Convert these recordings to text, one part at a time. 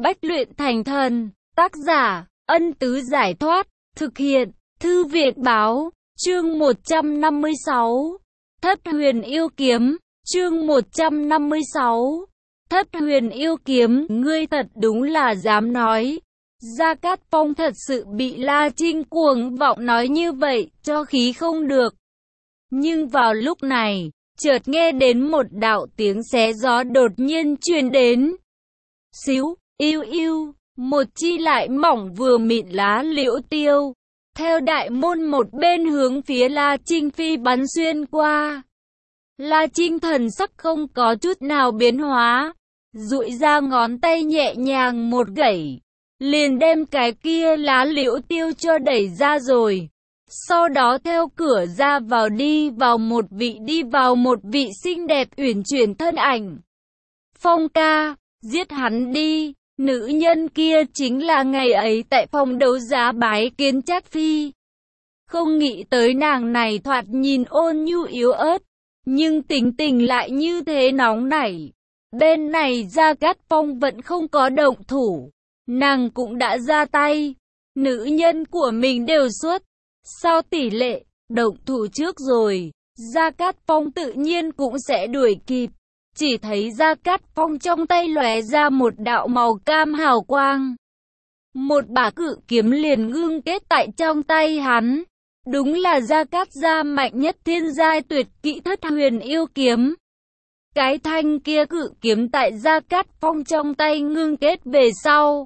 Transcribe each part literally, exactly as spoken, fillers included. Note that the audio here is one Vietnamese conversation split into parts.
Bách luyện thành thần. Tác giả, Ân Tứ Giải Thoát. Thực hiện, Thư Viện Báo. Chương một trăm năm mươi sáu. Thất Huyền Yêu Kiếm. Chương một trăm năm mươi sáu. Thất Huyền Yêu Kiếm. Ngươi thật đúng là dám nói. Gia Cát Phong thật sự bị La Trinh cuồng vọng nói như vậy, cho khí không được. Nhưng vào lúc này, chợt nghe đến một đạo tiếng xé gió đột nhiên truyền đến. Xíu, yêu yêu, một chi lại mỏng vừa mịn lá liễu tiêu, theo đại môn một bên hướng phía La Trinh phi bắn xuyên qua. La Trinh thần sắc không có chút nào biến hóa, duỗi ra ngón tay nhẹ nhàng một gẩy, liền đem cái kia lá liễu tiêu cho đẩy ra rồi. Sau đó theo cửa ra vào đi vào một vị đi vào một vị xinh đẹp uyển chuyển thân ảnh. Phong ca, giết hắn đi, nữ nhân kia chính là ngày ấy tại phòng đấu giá bái kiến Trác Phi. Không nghĩ tới nàng này thoạt nhìn ôn nhu yếu ớt, nhưng tính tình lại như thế nóng nảy. Bên này Gia Cát Phong vẫn không có động thủ, nàng cũng đã ra tay. Nữ nhân của mình đều xuất sao tỷ lệ, động thủ trước rồi, Gia Cát Phong tự nhiên cũng sẽ đuổi kịp. Chỉ thấy Gia Cát Phong trong tay lóe ra một đạo màu cam hào quang. Một bả cự kiếm liền ngưng kết tại trong tay hắn. Đúng là Gia Cát gia mạnh nhất thiên giai tuyệt kỹ Thất Huyền Yêu Kiếm. Cái thanh kia cự kiếm tại Gia Cát Phong trong tay ngưng kết về sau,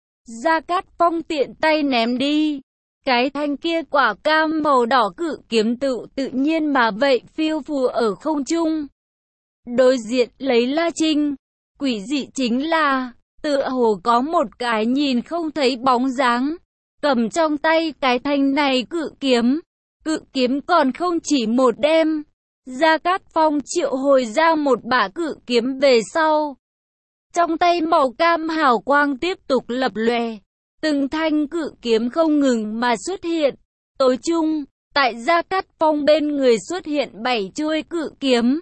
Gia Cát Phong tiện tay ném đi. Cái thanh kia quả cam màu đỏ cự kiếm tự tự nhiên mà vậy phiêu phù ở không trung. Đối diện lấy La Trinh, quỷ dị chính là, tựa hồ có một cái nhìn không thấy bóng dáng, cầm trong tay cái thanh này cự kiếm. Cự kiếm còn không chỉ một đem. Gia Cát Phong triệu hồi ra một bả cự kiếm về sau, trong tay màu cam hào quang tiếp tục lập lòe. Từng thanh cự kiếm không ngừng mà xuất hiện. Tối chung, tại Gia Cát Phong bên người xuất hiện bảy chuôi cự kiếm.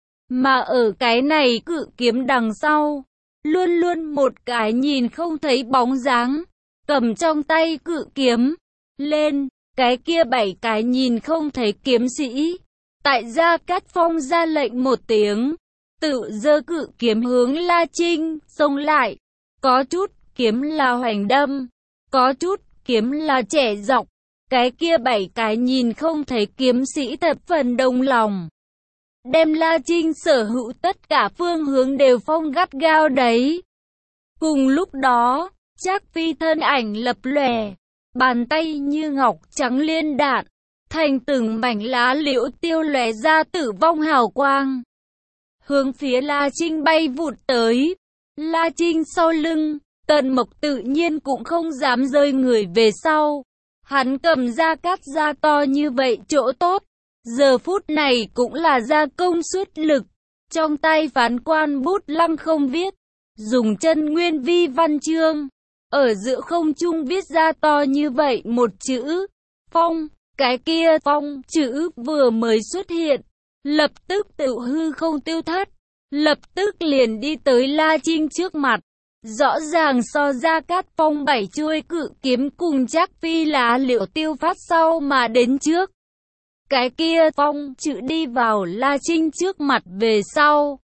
Mà ở cái này cự kiếm đằng sau, luôn luôn một cái nhìn không thấy bóng dáng, cầm trong tay cự kiếm. Lên, cái kia bảy cái nhìn không thấy kiếm sĩ. Tại Gia Cát Phong ra lệnh một tiếng, tự giơ cự kiếm hướng La Trinh, xông lại. Có chút kiếm là hoành đâm, có chút kiếm là trẻ dọc. Cái kia bảy cái nhìn không thấy kiếm sĩ thập phần đồng lòng, đem La Trinh sở hữu tất cả phương hướng đều phong gắt gao đấy. Cùng lúc đó, Trác Phi thân ảnh lập lòe, bàn tay như ngọc trắng liên đạn, thành từng mảnh lá liễu tiêu lóe ra tử vong hào quang, hướng phía La Trinh bay vụt tới. La Trinh sau lưng, Tần Mộc tự nhiên cũng không dám rơi người về sau. Hắn cầm Gia Cát gia to như vậy chỗ tốt, giờ phút này cũng là gia công suốt lực. Trong tay phán quan bút lăng không viết, dùng chân nguyên vi văn chương, ở giữa không trung viết ra to như vậy một chữ Phong. Cái kia Phong chữ vừa mới xuất hiện, lập tức tự hư không tiêu thất, lập tức liền đi tới La Trinh trước mặt. Rõ ràng so Gia Cát Phong bảy chuôi cự kiếm cùng Trác Phi lá liễu tiêu phát sau mà đến trước. Cái kia Phong chữ đi vào La Trinh trước mặt về sau.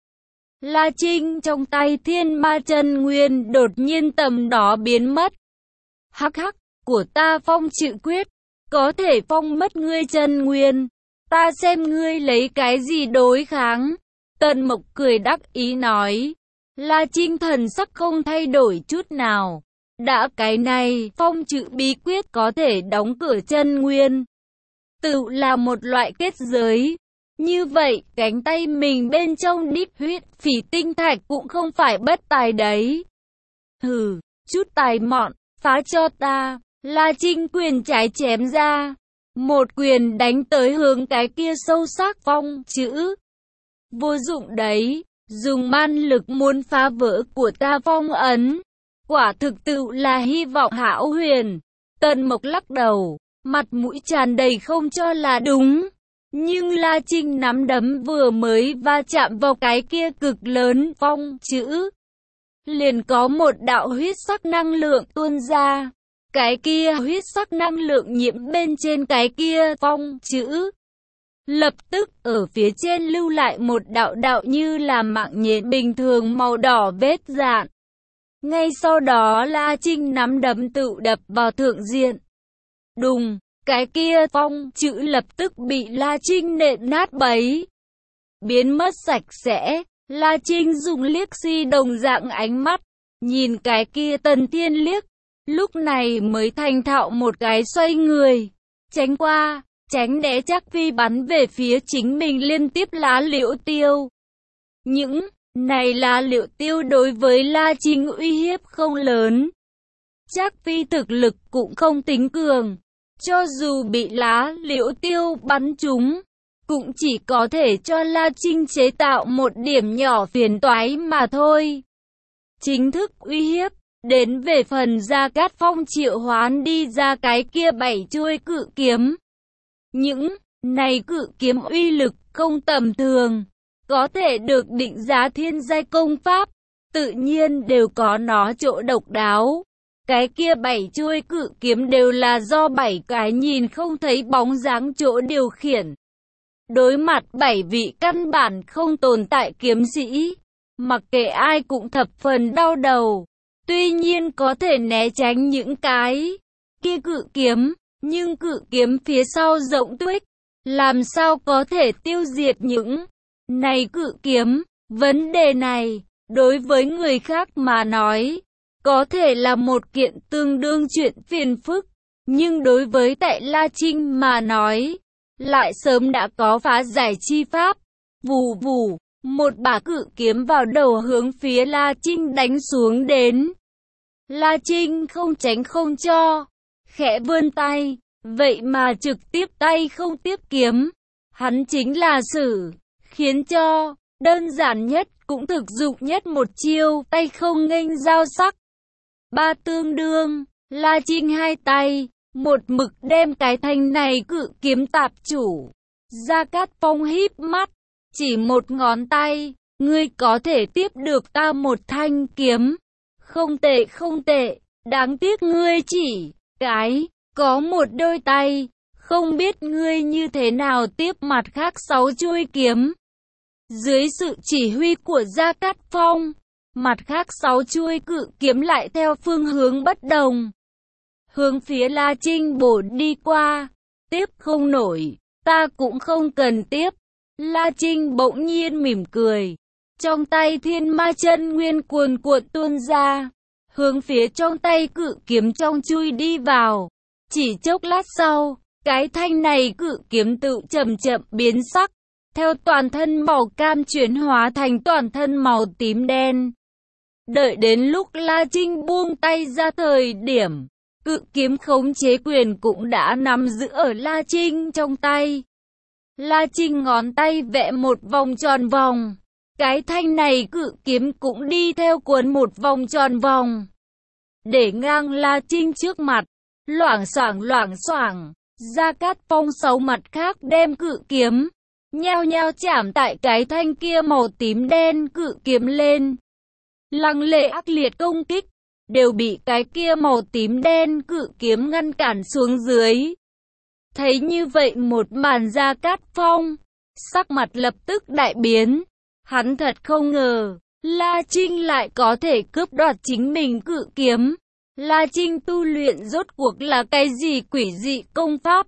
La Trinh trong tay thiên ma chân nguyên đột nhiên tầm đó biến mất. Hắc hắc, của ta Phong chữ quyết, có thể phong mất ngươi chân nguyên. Ta xem ngươi lấy cái gì đối kháng. Tần Mộc cười đắc ý nói. La Trinh thần sắc không thay đổi chút nào. Đã cái này, phong chữ bí quyết có thể đóng cửa chân nguyên, tự là một loại kết giới. Như vậy, cánh tay mình bên trong đít huyết phỉ tinh thạch cũng không phải bất tài đấy. Hừ, chút tài mọn, phá cho ta. La Trinh quyền trái chém ra, một quyền đánh tới hướng cái kia sâu sắc phong chữ. Vô dụng đấy, dùng man lực muốn phá vỡ của ta phong ấn, quả thực tự là hy vọng hão huyền. Tần Mộc lắc đầu, mặt mũi tràn đầy không cho là đúng. Nhưng La Trinh nắm đấm vừa mới va chạm vào cái kia cực lớn phong chữ, liền có một đạo huyết sắc năng lượng tuôn ra. Cái kia huyết sắc năng lượng nhiễm bên trên cái kia phong chữ. Lập tức ở phía trên lưu lại một đạo đạo như là mạng nhện bình thường màu đỏ vết dạn. Ngay sau đó La Trinh nắm đấm tự đập vào thượng diện. Đùng, cái kia phong chữ lập tức bị La Trinh nện nát bấy. Biến mất sạch sẽ, La Trinh dùng liếc si đồng dạng ánh mắt, nhìn cái kia Tần Thiên liếc, lúc này mới thành thạo một cái xoay người, tránh qua, tránh né Trác Phi bắn về phía chính mình liên tiếp lá liễu tiêu. Những này lá liễu tiêu đối với La Trinh uy hiếp không lớn. Trác Phi thực lực cũng không tính cường, cho dù bị lá liễu tiêu bắn trúng, cũng chỉ có thể cho La Trinh chế tạo một điểm nhỏ phiền toái mà thôi. Chính thức uy hiếp, đến về phần Gia Cát Phong triệu hoán đi ra cái kia bảy chuôi cự kiếm. Những này cự kiếm uy lực không tầm thường, có thể được định giá thiên giai công pháp, tự nhiên đều có nó chỗ độc đáo. Cái kia bảy chuôi cự kiếm đều là do bảy cái nhìn không thấy bóng dáng chỗ điều khiển. Đối mặt bảy vị căn bản không tồn tại kiếm sĩ, mặc kệ ai cũng thập phần đau đầu. Tuy nhiên có thể né tránh những cái kia cự kiếm, nhưng cự kiếm phía sau rộng tuếch, làm sao có thể tiêu diệt những này cự kiếm? Vấn đề này, đối với người khác mà nói, có thể là một kiện tương đương chuyện phiền phức, nhưng đối với tại La Trinh mà nói, lại sớm đã có phá giải chi pháp. Vù vù, một bả cự kiếm vào đầu hướng phía La Trinh đánh xuống đến. La Trinh không tránh không cho, khẽ vươn tay, vậy mà trực tiếp tay không tiếp kiếm. Hắn chính là sử, khiến cho, đơn giản nhất cũng thực dụng nhất một chiêu, tay không nghênh giao sắc. Ba tương đương, La Trinh hai tay, một mực đem cái thanh này cự kiếm tạp chủ. Gia Cát Phong híp mắt, chỉ một ngón tay, ngươi có thể tiếp được ta một thanh kiếm. Không tệ không tệ, đáng tiếc ngươi chỉ cái có một đôi tay, không biết ngươi như thế nào tiếp mặt khác sáu chuôi kiếm. Dưới sự chỉ huy của Gia Cát Phong, mặt khác sáu chuôi cự kiếm lại theo phương hướng bất đồng, hướng phía La Trinh bổ đi qua. Tiếp không nổi, ta cũng không cần tiếp. La Trinh bỗng nhiên mỉm cười, trong tay thiên ma chân nguyên cuồn cuộn tuôn ra, hướng phía trong tay cự kiếm trong chui đi vào. Chỉ chốc lát sau, cái thanh này cự kiếm tự chậm chậm biến sắc, theo toàn thân màu cam chuyển hóa thành toàn thân màu tím đen. Đợi đến lúc La Trinh buông tay ra thời điểm, cự kiếm khống chế quyền cũng đã nắm giữ ở La Trinh trong tay. La Trinh ngón tay vẽ một vòng tròn vòng, cái thanh này cự kiếm cũng đi theo cuốn một vòng tròn vòng, để ngang La Trinh trước mặt. Loảng xoảng loảng xoảng, Gia Cát Phong sáu mặt khác đem cự kiếm nhao nhao chạm tại cái thanh kia màu tím đen cự kiếm lên. Lăng lệ ác liệt công kích đều bị cái kia màu tím đen cự kiếm ngăn cản xuống dưới. Thấy như vậy một màn, Gia Cát Phong sắc mặt lập tức đại biến. Hắn thật không ngờ La Trinh lại có thể cướp đoạt chính mình cự kiếm. La Trinh tu luyện rốt cuộc là cái gì quỷ dị công pháp?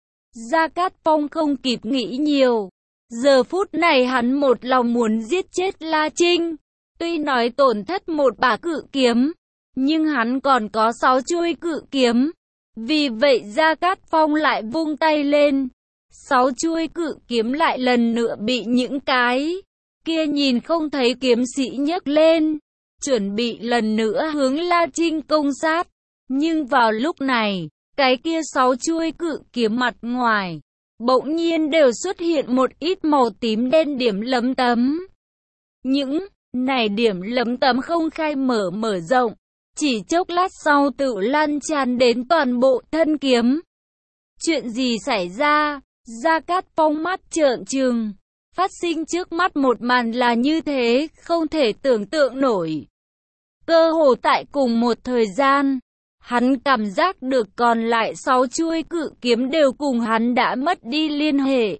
Gia Cát Phong không kịp nghĩ nhiều. Giờ phút này hắn một lòng muốn giết chết La Trinh. Tuy nói tổn thất một bả cự kiếm, nhưng hắn còn có sáu chuôi cự kiếm. Vì vậy Gia Cát Phong lại vung tay lên. Sáu chuôi cự kiếm lại lần nữa bị những cái kia nhìn không thấy kiếm sĩ nhấc lên, chuẩn bị lần nữa hướng La Trinh công sát. Nhưng vào lúc này, cái kia sáu chuôi cự kiếm mặt ngoài bỗng nhiên đều xuất hiện một ít màu tím đen điểm lấm tấm. Những này điểm lấm tấm không khai mở mở rộng, chỉ chốc lát sau tự lan tràn đến toàn bộ thân kiếm. Chuyện gì xảy ra? Gia Cát Phong mắt trợn trừng. Phát sinh trước mắt một màn là như thế, không thể tưởng tượng nổi. Cơ hồ tại cùng một thời gian, hắn cảm giác được còn lại sáu chuôi cự kiếm đều cùng hắn đã mất đi liên hệ.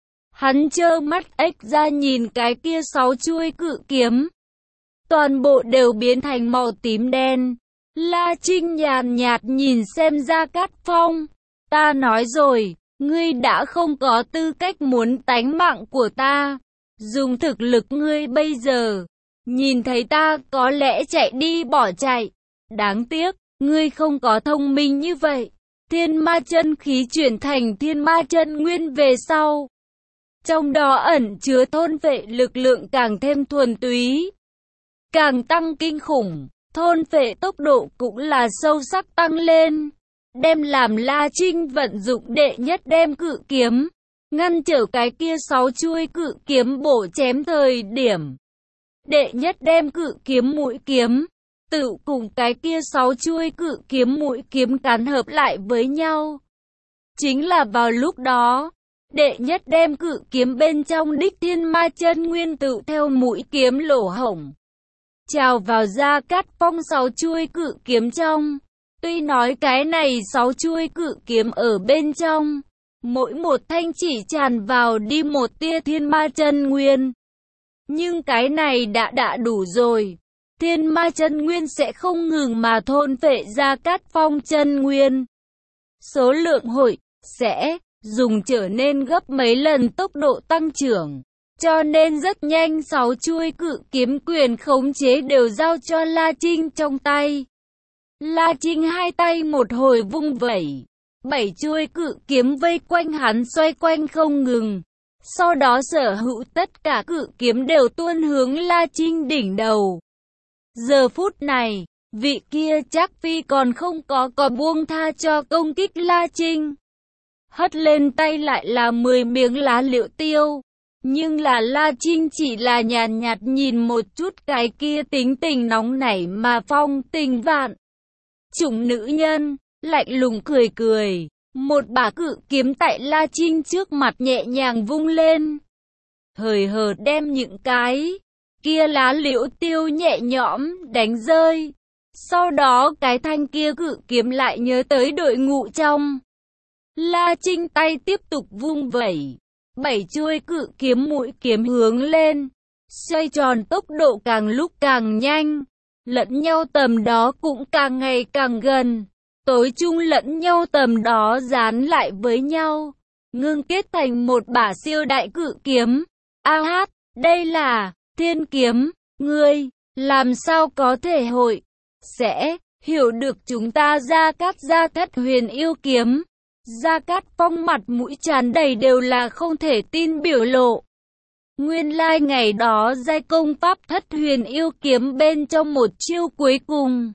Hắn trơ mắt ếch ra nhìn cái kia sáu chuôi cự kiếm. Toàn bộ đều biến thành màu tím đen. La Trinh nhàn nhạt nhìn xem Gia Cát Phong. Ta nói rồi, ngươi đã không có tư cách muốn tánh mạng của ta. Dùng thực lực ngươi bây giờ, nhìn thấy ta có lẽ chạy đi bỏ chạy. Đáng tiếc, ngươi không có thông minh như vậy. Thiên ma chân khí chuyển thành thiên ma chân nguyên về sau. Trong đó ẩn chứa thôn vệ lực lượng càng thêm thuần túy, càng tăng kinh khủng, thôn vệ tốc độ cũng là sâu sắc tăng lên. Đem làm La Trinh vận dụng đệ nhất đem cự kiếm, ngăn trở cái kia sáu chuôi cự kiếm bổ chém thời điểm. Đệ nhất đem cự kiếm mũi kiếm, tự cùng cái kia sáu chuôi cự kiếm mũi kiếm cán hợp lại với nhau. Chính là vào lúc đó, đệ nhất đem cự kiếm bên trong đích thiên ma chân nguyên tự theo mũi kiếm lỗ hổng trào vào Gia Cát Phong sáu chuôi cự kiếm trong. Tuy nói cái này sáu chuôi cự kiếm ở bên trong, mỗi một thanh chỉ tràn vào đi một tia thiên ma chân nguyên, nhưng cái này đã đã đủ rồi. Thiên ma chân nguyên sẽ không ngừng mà thôn phệ Gia Cát Phong chân nguyên. Số lượng hội sẽ dùng trở nên gấp mấy lần tốc độ tăng trưởng. Cho nên rất nhanh sáu chuôi cự kiếm quyền khống chế đều giao cho La Trinh trong tay. La Trinh hai tay một hồi vung vẩy, bảy chuôi cự kiếm vây quanh hắn xoay quanh không ngừng. Sau đó sở hữu tất cả cự kiếm đều tuôn hướng La Trinh đỉnh đầu. Giờ phút này, vị kia Trác Phi còn không có có buông tha cho công kích La Trinh. Hất lên tay lại là mười miếng lá liễu tiêu. Nhưng là La Trinh chỉ là nhàn nhạt nhìn một chút cái kia tính tình nóng nảy mà phong tình vạn chủng nữ nhân, lạnh lùng cười cười. Một bả cự kiếm tại La Trinh trước mặt nhẹ nhàng vung lên. Hời hợt đem những cái kia lá liễu tiêu nhẹ nhõm đánh rơi. Sau đó cái thanh kia cự kiếm lại nhớ tới đội ngũ trong. La Trinh tay tiếp tục vung vẩy. Bảy chuôi cự kiếm mũi kiếm hướng lên, xoay tròn tốc độ càng lúc càng nhanh, lẫn nhau tầm đó cũng càng ngày càng gần, tối chung lẫn nhau tầm đó dán lại với nhau, ngưng kết thành một bả siêu đại cự kiếm. A hát, đây là thiên kiếm, ngươi làm sao có thể hội sẽ hiểu được chúng ta Gia Cát Gia Thất Huyền Yêu Kiếm. Gia Cát Phong mặt mũi tràn đầy đều là không thể tin biểu lộ. Nguyên lai like ngày đó giai công pháp Thất Huyền Yêu Kiếm bên trong một chiêu cuối cùng,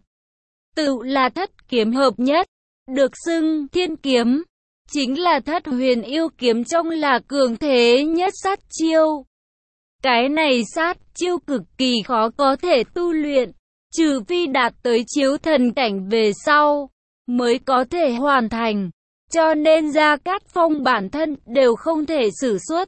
tự là thất kiếm hợp nhất, được xưng thiên kiếm, chính là Thất Huyền Yêu Kiếm trong là cường thế nhất sát chiêu. Cái này sát chiêu cực kỳ khó có thể tu luyện, trừ phi đạt tới chiếu thần cảnh về sau, mới có thể hoàn thành. Cho nên Gia Cát Phong bản thân đều không thể sử xuất.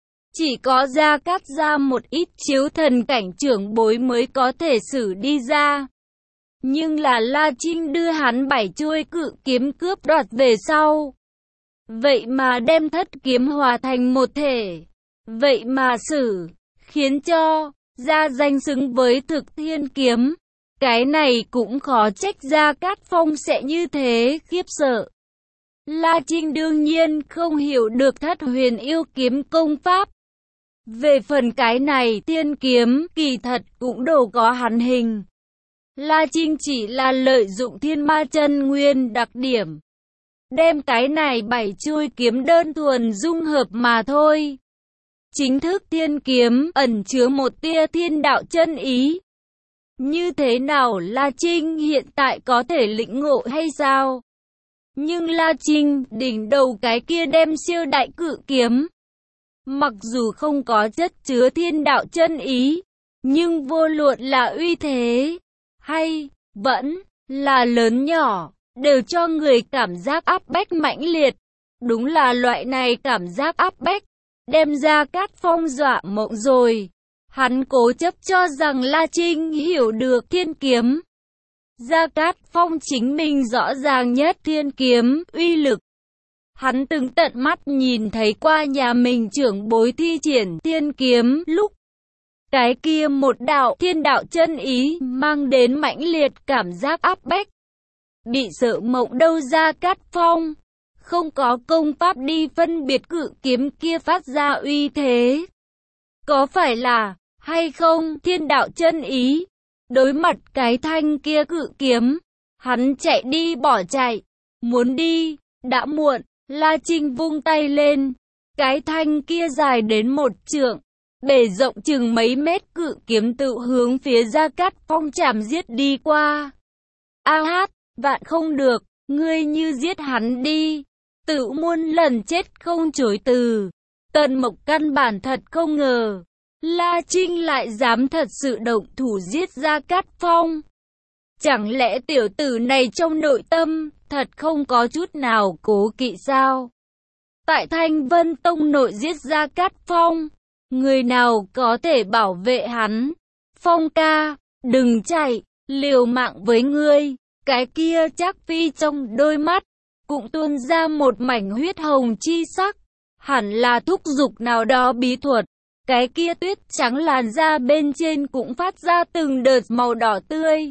Chỉ có Gia Cát ra một ít chiếu thần cảnh trưởng bối mới có thể sử đi ra. Nhưng là La Trinh đưa hắn bảy chuôi cự kiếm cướp đoạt về sau. Vậy mà đem thất kiếm hòa thành một thể. Vậy mà sử, khiến cho Gia danh xứng với thực thiên kiếm. Cái này cũng khó trách Gia Cát Phong sẽ như thế khiếp sợ. La Trinh đương nhiên không hiểu được Thất Huyền Yêu Kiếm công pháp. Về phần cái này thiên kiếm kỳ thật cũng đồ có hắn hình. La Trinh chỉ là lợi dụng thiên ma chân nguyên đặc điểm, đem cái này bảy chuôi kiếm đơn thuần dung hợp mà thôi. Chính thức thiên kiếm ẩn chứa một tia thiên đạo chân ý. Như thế nào La Trinh hiện tại có thể lĩnh ngộ hay sao? Nhưng La Trinh đỉnh đầu cái kia đem siêu đại cự kiếm, mặc dù không có chất chứa thiên đạo chân ý, nhưng vô luận là uy thế, hay vẫn là lớn nhỏ, đều cho người cảm giác áp bách mãnh liệt. Đúng là loại này cảm giác áp bách, đem Gia Cát Phong dọa mộng rồi. Hắn cố chấp cho rằng La Trinh hiểu được thiên kiếm. Gia Cát Phong chính mình rõ ràng nhất thiên kiếm, uy lực. Hắn từng tận mắt nhìn thấy qua nhà mình trưởng bối thi triển thiên kiếm lúc. Cái kia một đạo thiên đạo chân ý mang đến mãnh liệt cảm giác áp bách. Bị sợ mộng đâu Gia Cát Phong. Không có công pháp đi phân biệt cự kiếm kia phát ra uy thế. Có phải là, hay không, thiên đạo chân ý? Đối mặt cái thanh kia cự kiếm, hắn chạy đi bỏ chạy. Muốn đi, đã muộn, La Trinh vung tay lên. Cái thanh kia dài đến một trượng, bề rộng chừng mấy mét cự kiếm tự hướng phía Gia Cát Phong chạm giết đi qua. A hát, vạn không được, ngươi như giết hắn đi. Tự muôn lần chết không chối từ. Tần Mộc căn bản thật không ngờ. La Trinh lại dám thật sự động thủ giết Gia Cát Phong. Chẳng lẽ tiểu tử này trong nội tâm, thật không có chút nào cố kỵ sao? Tại Thanh Vân Tông nội giết Gia Cát Phong, người nào có thể bảo vệ hắn? Phong ca, đừng chạy, liều mạng với ngươi. Cái kia Trác Phi trong đôi mắt, cũng tuôn ra một mảnh huyết hồng chi sắc. Hẳn là thúc giục nào đó bí thuật. Cái kia tuyết trắng làn da bên trên cũng phát ra từng đợt màu đỏ tươi.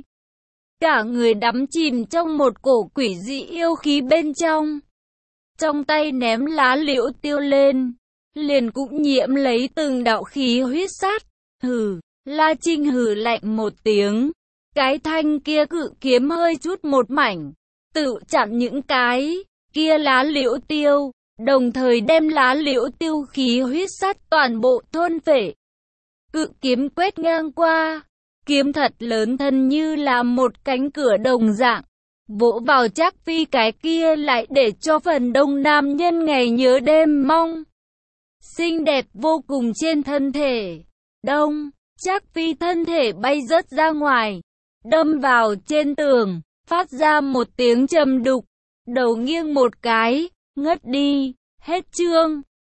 Cả người đắm chìm trong một cổ quỷ dị yêu khí bên trong. Trong tay ném lá liễu tiêu lên, liền cũng nhiễm lấy từng đạo khí huyết sát. Hừ, La Trinh hừ lạnh một tiếng. Cái thanh kia cự kiếm hơi chút một mảnh, tự chặn những cái kia lá liễu tiêu. Đồng thời đem lá liễu tiêu khí huyết sát toàn bộ thôn phệ. Cự kiếm quét ngang qua, kiếm thật lớn thân như là một cánh cửa đồng dạng, vỗ vào Trác Phi cái kia lại để cho phần đông nam nhân ngày nhớ đêm mong. Xinh đẹp vô cùng trên thân thể. Đông, Trác Phi thân thể bay rớt ra ngoài, đâm vào trên tường, phát ra một tiếng trầm đục, đầu nghiêng một cái. Ngất đi, hết chương.